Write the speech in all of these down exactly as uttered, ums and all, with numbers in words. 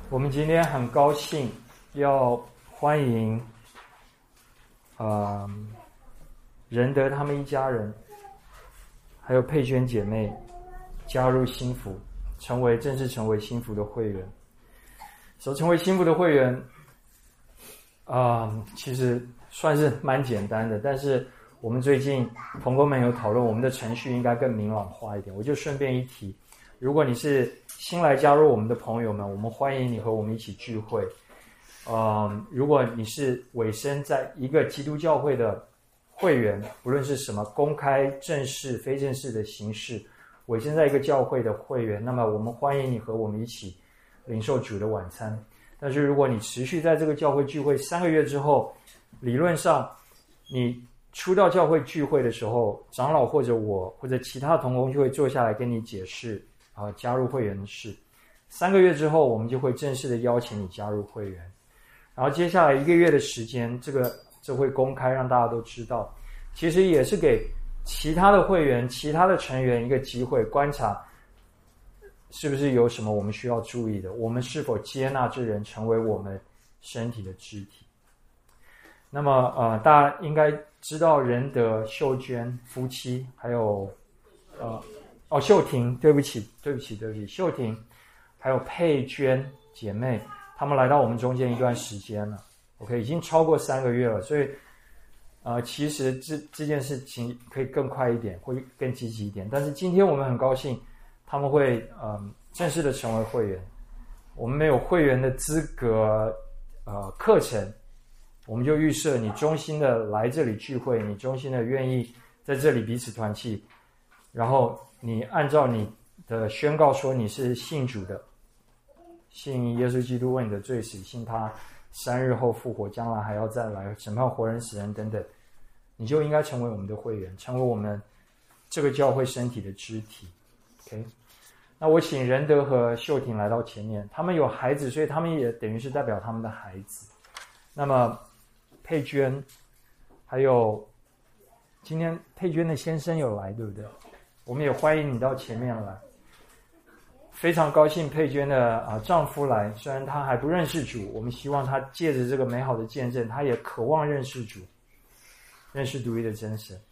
我们今天很高兴要欢迎呃仁德他们一家人还有佩娟姐妹加入新福，成为正式成为新福的会员。所成为新福的会员啊、呃，其实算是蛮简单的，但是我们最近同工们有讨论我们的程序应该更明朗化一点，我就顺便一提，如果你是新来加入我们的朋友们，我们欢迎你和我们一起聚会。嗯，如果你是委身在一个基督教会的会员，不论是什么公开、正式、非正式的形式，委身在一个教会的会员，那么我们欢迎你和我们一起领受主的晚餐。但是如果你持续在这个教会聚会三个月之后，理论上你初到教会聚会的时候，长老或者我或者其他同工就会坐下来跟你解释啊，加入会员的事。三个月之后，我们就会正式的邀请你加入会员。然后接下来一个月的时间，这个这会公开让大家都知道。其实也是给其他的会员、其他的成员一个机会，观察是不是有什么我们需要注意的，我们是否接纳这人成为我们身体的肢体。那么呃，大家应该知道仁德、秀娟夫妻，还有呃。哦，秀婷，对不起，对不起，对不起，秀婷，还有佩娟姐妹，她们来到我们中间一段时间了 ，OK， 已经超过三个月了，所以，呃，其实这这件事情可以更快一点，会更积极一点。但是今天我们很高兴，他们会嗯、呃、正式的成为会员。我们没有会员的资格，呃，课程，我们就预设你衷心的来这里聚会，你衷心的愿意在这里彼此团契，然后你按照你的宣告说你是信主的，信耶稣基督为你的罪死，信他三日后复活，将来还要再来审判活人死人等等，你就应该成为我们的会员，成为我们这个教会身体的肢体。 OK， 那我请仁德和秀婷来到前面，他们有孩子，所以他们也等于是代表他们的孩子。那么佩娟还有今天佩娟的先生有来，对不对？我们也欢迎你到前面来，非常高兴佩娟的啊丈夫来，虽然他还不认识主，我们希望他借着这个美好的见证，他也渴望认识主，认识独一的真神。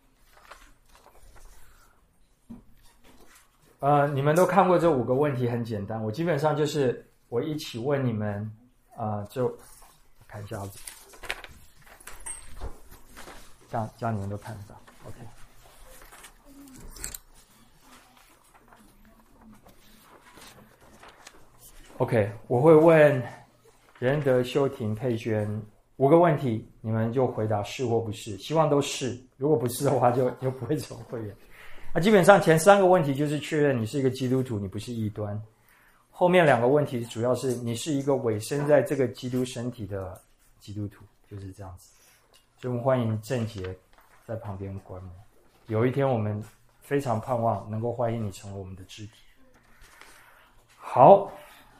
呃，你们都看过这五个问题，很简单，我基本上就是我一起问你们啊、呃，就看一下子，这样这样你们都看得到 ，OK。OK， 我会问仁德、秀婷、佩娟五个问题，你们就回答是或不是，希望都是，如果不是的话就就不会成为会员。那基本上前三个问题就是确认你是一个基督徒，你不是异端，后面两个问题主要是你是一个委身在这个基督身体的基督徒，就是这样子。所以我们欢迎郑杰在旁边观摩，有一天我们非常盼望能够欢迎你成为我们的肢体。好，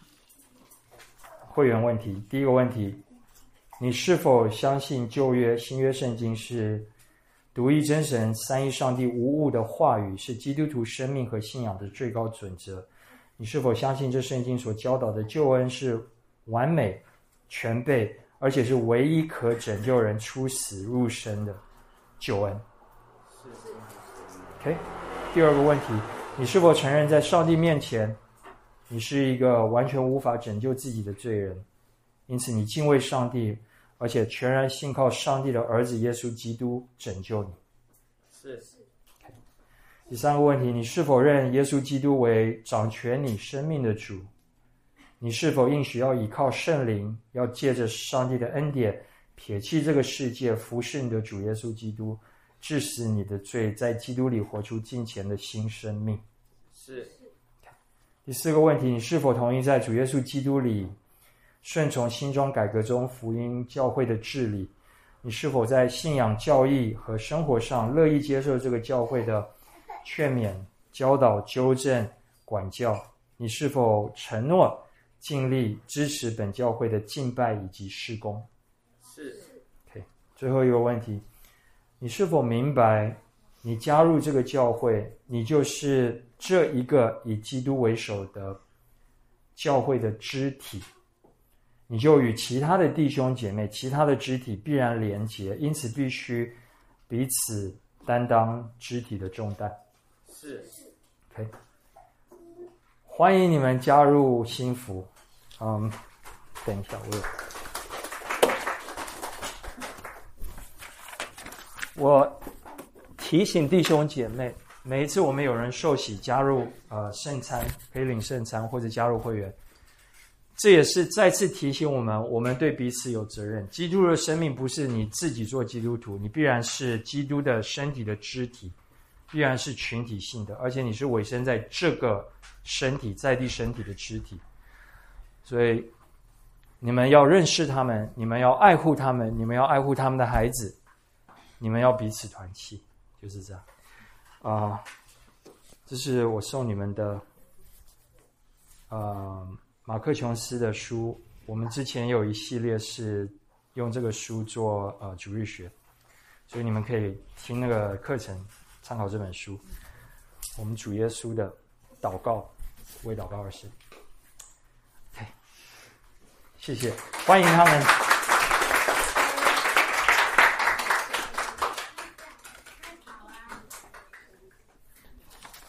会员问题，第一个问题，你是否相信旧约、新约圣经是独一真神、三一上帝无误的话语，是基督徒生命和信仰的最高准则？你是否相信这圣经所教导的救恩是完美、全备，而且是唯一可拯救人出死入生的救恩？ OK， 第二个问题，你是否承认在上帝面前你是一个完全无法拯救自己的罪人，因此你敬畏上帝，而且全然信靠上帝的儿子耶稣基督拯救你？ 是。 Okay. 第三个问题，你是否认耶稣基督为掌权你生命的主？你是否应许要依靠圣灵，要借着上帝的恩典撇弃这个世界，服侍你的主耶稣基督，治死你的罪，在基督里活出敬虔的新生命？ 是。 第四个问题，你是否同意在主耶稣基督里顺从新庄改革中福音教会的治理？你是否在信仰教义和生活上乐意接受这个教会的劝勉、教导、纠正、管教？你是否承诺尽力支持本教会的敬拜以及事工？ 是。 OK， 最后一个问题，你是否明白你加入这个教会，你就是这一个以基督为首的教会的肢体，你就与其他的弟兄姐妹、其他的肢体必然连结，因此必须彼此担当肢体的重担。 是 ，OK， 欢迎你们加入新福。嗯，等一下，我有。我提醒弟兄姐妹，每一次我们有人受洗加入呃圣餐，可以领圣餐或者加入会员，这也是再次提醒我们，我们对彼此有责任。基督的生命不是你自己做基督徒，你必然是基督的身体的肢体，必然是群体性的，而且你是委身在这个身体在地身体的肢体，所以你们要认识他们，你们要爱护他们，你们要爱护他们的孩子，你们要彼此团契，就是这样啊、呃。这是我送你们的，呃，马克琼斯的书。我们之前有一系列是用这个书做呃主日学，所以你们可以听那个课程，参考这本书。我们主耶稣的祷告，为祷告而生。OK， 谢谢，欢迎他们。